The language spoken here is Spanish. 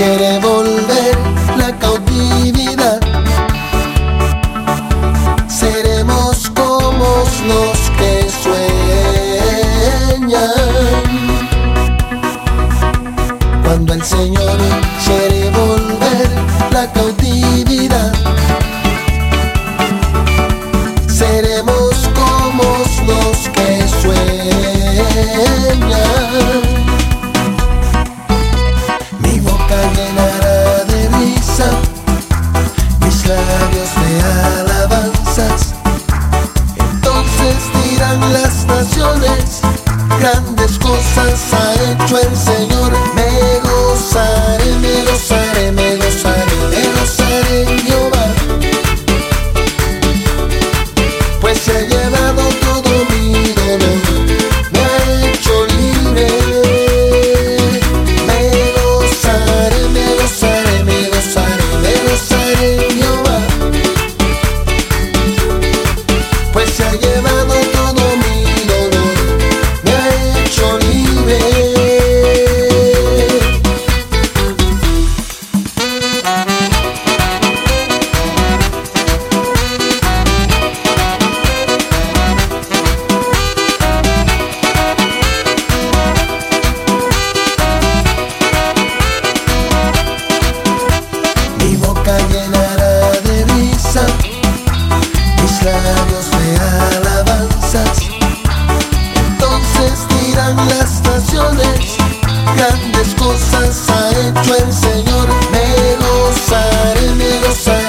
quiere volver la cautividad. Seremos como los que sueñan. Cuando el Señor quiere volver la cautividad, seremos como los que sueñan. Mi boca llenará de risa, mis labios de alabanzas. Entonces dirán las naciones, grandes cosas ha hecho el Señor. Me gozaré, me gozaré, me gozaré, me gozaré en Jehová, pues se ha llevado todo mi dolor, me ha hecho libre. Me gozaré, me gozaré, me gozaré, me gozaré en Jehová, pues se ha llevado todo mi dolor, me ha hecho libre. Mi boca llenará de risa, mis labios de alabanzas. Entonces dirán las naciones, grandes cosas ha hecho el Señor. Me gozaré, me gozaré.